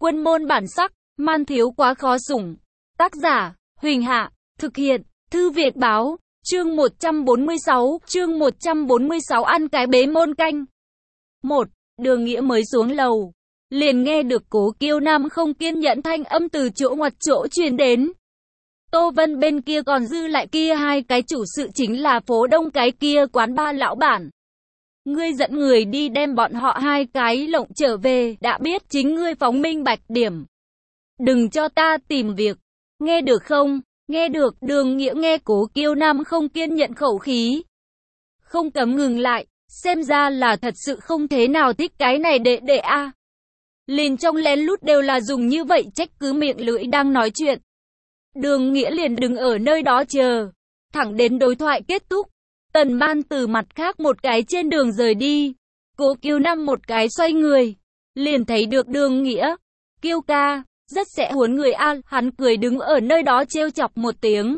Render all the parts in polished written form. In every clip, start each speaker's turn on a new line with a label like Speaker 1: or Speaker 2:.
Speaker 1: Quân môn bản sắc, man thiếu quá khó sủng. Tác giả, Huỳnh Hạ, thực hiện, Thư Việt Báo, chương 146 ăn cái bế môn canh. 1. Đường Nghĩa mới xuống lầu, liền nghe được Cố Kiêu Nam không kiên nhẫn thanh âm từ chỗ ngoặt chỗ truyền đến. Tô Vân bên kia còn dư lại kia hai cái chủ sự chính là phố đông cái kia quán ba lão bản. Ngươi dẫn người đi đem bọn họ hai cái lộng trở về, đã biết chính ngươi phóng minh bạch điểm. Đừng cho ta tìm việc, nghe được không? Nghe được. Đường Nghĩa nghe Cố Kiêu Nam không kiên nhẫn khẩu khí, không cấm ngừng lại, xem ra là thật sự không thế nào thích cái này đệ a. Liền trong lén lút đều là dùng như vậy trách cứ miệng lưỡi đang nói chuyện. Đường Nghĩa liền đứng ở nơi đó chờ, thẳng đến đối thoại kết thúc. Tần Ban từ mặt khác một cái trên đường rời đi. Cố Kiêu Nam một cái xoay người, liền thấy được Đường Nghĩa. Kiêu ca, rất sẽ huấn người a. Hắn cười đứng ở nơi đó trêu chọc một tiếng.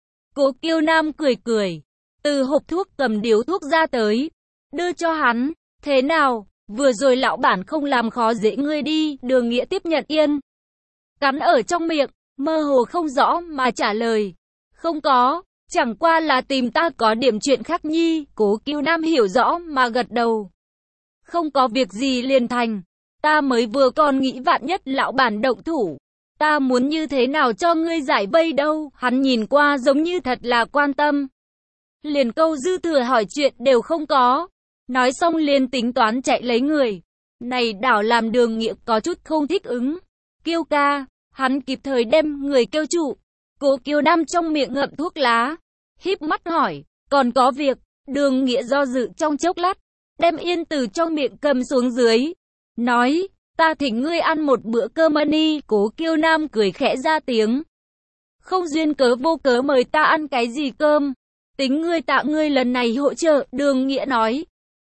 Speaker 1: Cố Kiêu Nam cười cười, từ hộp thuốc cầm điếu thuốc ra tới, đưa cho hắn. Thế nào, vừa rồi lão bản không làm khó dễ ngươi đi. Đường Nghĩa tiếp nhận yên, cắn ở trong miệng, mơ hồ không rõ mà trả lời. Không có, chẳng qua là tìm ta có điểm chuyện khác nhi. Cố Kiêu Nam hiểu rõ mà gật đầu. Không có việc gì liền thành. Ta mới vừa còn nghĩ vạn nhất lão bản động thủ, ta muốn như thế nào cho ngươi giải vây đâu. Hắn nhìn qua giống như thật là quan tâm, liền câu dư thừa hỏi chuyện đều không có. Nói xong liền tính toán chạy lấy người. Này đảo làm Đường Nghĩa có chút không thích ứng. Kiêu ca, hắn kịp thời đem người kêu trụ. Cố Kiêu Nam trong miệng ngậm thuốc lá, híp mắt hỏi, còn có việc. Đường Nghĩa do dự trong chốc lát, đem yên từ trong miệng cầm xuống dưới, nói, ta thỉnh ngươi ăn một bữa cơm đi. Cố Kiêu Nam cười khẽ ra tiếng, không duyên cớ vô cớ mời ta ăn cái gì cơm, tính ngươi tạ ngươi lần này hỗ trợ. Đường Nghĩa nói.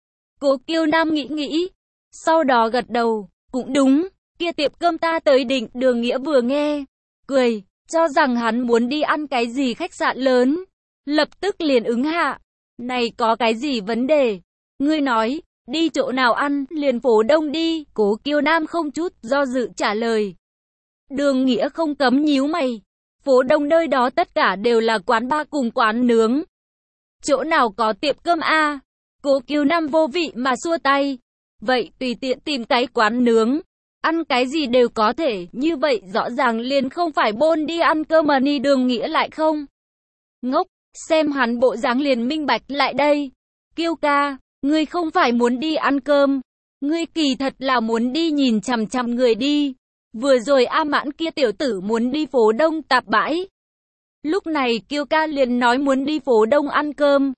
Speaker 1: Cố Kiêu Nam nghĩ nghĩ, sau đó gật đầu, cũng đúng, kia tiệm cơm ta tới định. Đường Nghĩa vừa nghe, cười, cho rằng hắn muốn đi ăn cái gì khách sạn lớn, lập tức liền ứng hạ. Này có cái gì vấn đề? Ngươi nói, đi chỗ nào ăn, liền phố đông đi. Cố Kiêu Nam không chút do dự trả lời. Đường Nghĩa không cấm nhíu mày, phố đông nơi đó tất cả đều là quán bar cùng quán nướng, chỗ nào có tiệm cơm a? Cố Kiêu Nam vô vị mà xua tay, vậy tùy tiện tìm cái quán nướng, ăn cái gì đều có thể. Như vậy rõ ràng liền không phải bôn đi ăn cơm mà ni. Đường Nghĩa lại không ngốc, xem hắn bộ dáng liền minh bạch lại đây. Kiêu ca, ngươi không phải muốn đi ăn cơm, ngươi kỳ thật là muốn đi nhìn chằm chằm người đi. Vừa rồi A Mãn kia tiểu tử muốn đi phố đông tạp bãi, lúc này Kiêu ca liền nói muốn đi phố đông ăn cơm.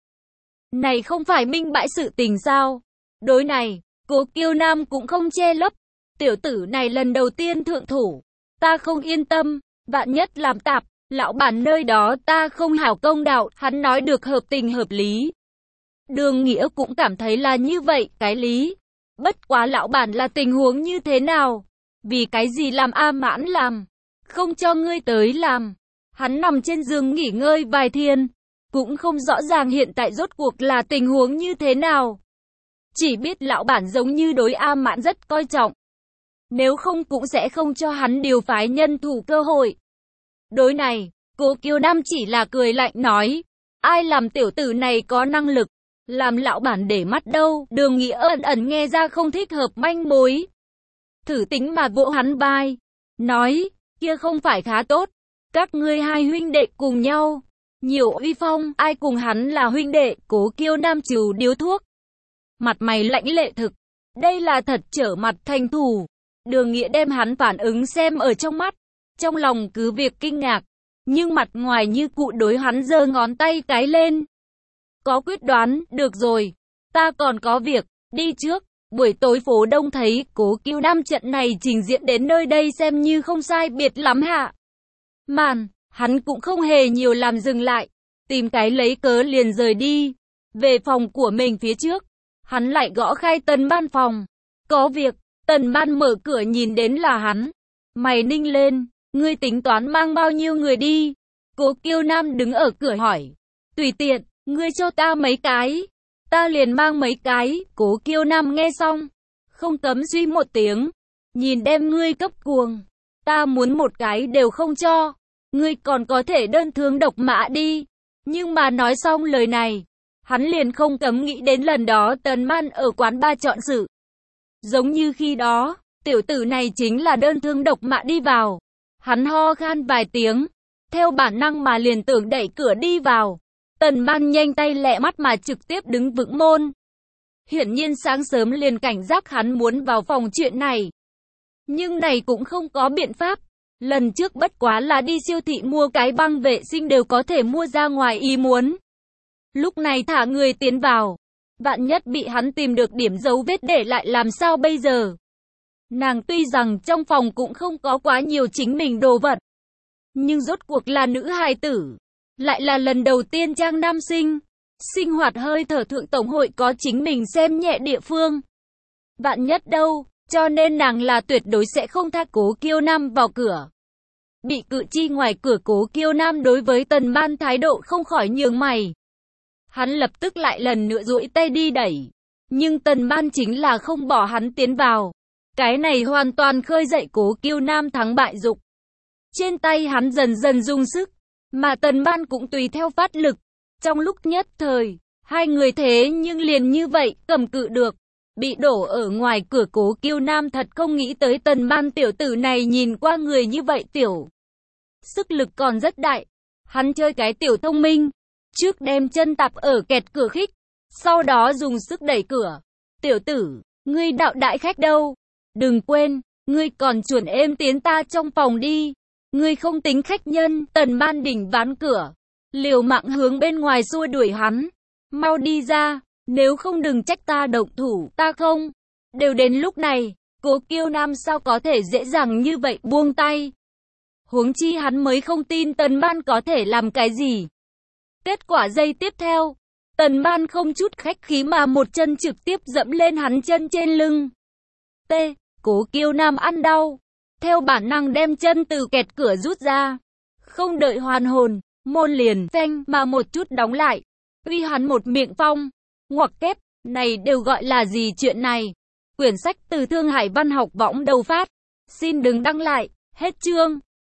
Speaker 1: Này không phải minh bãi sự tình sao? Đối này, Cố Kiêu Nam cũng không che lấp. Tiểu tử này lần đầu tiên thượng thủ, ta không yên tâm, vạn nhất làm tạp, lão bản nơi đó ta không hảo công đạo. Hắn nói được hợp tình hợp lý. Đường Nghĩa cũng cảm thấy là như vậy, cái lý. Bất quá lão bản là tình huống như thế nào? Vì cái gì làm A Mãn làm, không cho ngươi tới làm? Hắn nằm trên giường nghỉ ngơi vài thiên, cũng không rõ ràng hiện tại rốt cuộc là tình huống như thế nào. Chỉ biết lão bản giống như đối A Mãn rất coi trọng, nếu không cũng sẽ không cho hắn điều phái nhân thủ cơ hội. Đối này, Cố Kiêu Nam chỉ là cười lạnh nói, ai làm tiểu tử này có năng lực, làm lão bản để mắt đâu. Đường Nghĩa ẩn ẩn nghe ra không thích hợp manh mối, thử tính mà vỗ hắn vai, nói, kia không phải khá tốt, các ngươi hai huynh đệ cùng nhau, nhiều uy phong, ai cùng hắn là huynh đệ. Cố Kiêu Nam trừ điếu thuốc, mặt mày lãnh lệ thực, đây là thật trở mặt thành thù. Đường Nghĩa đem hắn phản ứng xem ở trong mắt, trong lòng cứ việc kinh ngạc, nhưng mặt ngoài như cụ đối hắn giơ ngón tay cái lên, có quyết đoán. Được rồi, ta còn có việc, đi trước. Buổi tối phố đông thấy Cố Kiêu Nam trận này trình diễn đến nơi đây xem như không sai biệt lắm hạ màn, hắn cũng không hề nhiều làm dừng lại, tìm cái lấy cớ liền rời đi. Về phòng của mình phía trước, hắn lại gõ khai Tần Ban phòng. Có việc. Tần Ban mở cửa nhìn đến là hắn, mày ninh lên, ngươi tính toán mang bao nhiêu người đi? Cố Kiêu Nam đứng ở cửa hỏi. Tùy tiện, ngươi cho ta mấy cái, ta liền mang mấy cái. Cố Kiêu Nam nghe xong, không cấm suy một tiếng, nhìn đem ngươi cấp cuồng. Ta muốn một cái đều không cho. Ngươi còn có thể đơn thương độc mã đi. Nhưng mà nói xong lời này, hắn liền không cấm nghĩ đến lần đó Tần Man ở quán ba chọn sự. Giống như khi đó, tiểu tử này chính là đơn thương độc mã đi vào. Hắn ho khan vài tiếng, theo bản năng mà liền tưởng đẩy cửa đi vào. Tần Man nhanh tay lẹ mắt mà trực tiếp đứng vững môn. Hiển nhiên sáng sớm liền cảnh giác hắn muốn vào phòng chuyện này. Nhưng này cũng không có biện pháp. Lần trước bất quá là đi siêu thị mua cái băng vệ sinh đều có thể mua ra ngoài ý muốn. Lúc này thả người tiến vào. Vạn nhất bị hắn tìm được điểm dấu vết để lại làm sao bây giờ? Nàng tuy rằng trong phòng cũng không có quá nhiều chính mình đồ vật. Nhưng rốt cuộc là nữ hài tử. Lại là lần đầu tiên trang nam sinh. Sinh hoạt hơi thở thượng tổng hội có chính mình xem nhẹ địa phương. Vạn nhất đâu, cho nên nàng là tuyệt đối sẽ không tha Cố Kiêu Nam vào cửa. Bị cự chi ngoài cửa Cố Kiêu Nam đối với Tần Man thái độ không khỏi nhướng mày. Hắn lập tức lại lần nữa duỗi tay đi đẩy. Nhưng Tần Man chính là không bỏ hắn tiến vào. Cái này hoàn toàn khơi dậy Cố Kiêu Nam thắng bại dục. Trên tay hắn dần dần dùng sức, mà Tần Man cũng tùy theo phát lực. Trong lúc nhất thời, hai người thế nhưng liền như vậy cầm cự được. Bị đổ ở ngoài cửa Cố Kiêu Nam thật không nghĩ tới Tần Man tiểu tử này nhìn qua người như vậy tiểu. Sức lực còn rất đại. Hắn chơi cái tiểu thông minh. Trước đem chân tạp ở kẹt cửa khích. Sau đó dùng sức đẩy cửa. Tiểu tử, ngươi đạo đại khách đâu? Đừng quên, ngươi còn chuẩn êm tiến ta trong phòng đi. Ngươi không tính khách nhân. Tần Man đỉnh ván cửa. Liều mạng hướng bên ngoài xua đuổi hắn. Mau đi ra. Nếu không đừng trách ta động thủ, ta không. Đều đến lúc này, Cố Kiêu Nam sao có thể dễ dàng như vậy buông tay. Huống chi hắn mới không tin Tần Man có thể làm cái gì. Kết quả giây tiếp theo, Tần Man không chút khách khí mà một chân trực tiếp dẫm lên hắn chân trên lưng. Cố Kiêu Nam ăn đau. Theo bản năng đem chân từ kẹt cửa rút ra. Không đợi hoàn hồn, môn liền phanh mà một chút đóng lại. Uy hắn một miệng phong. Ngoặc kép, này đều gọi là gì chuyện này? Quyển sách từ Thương Hải Văn học võng đầu phát. Xin đừng đăng lại, hết chương.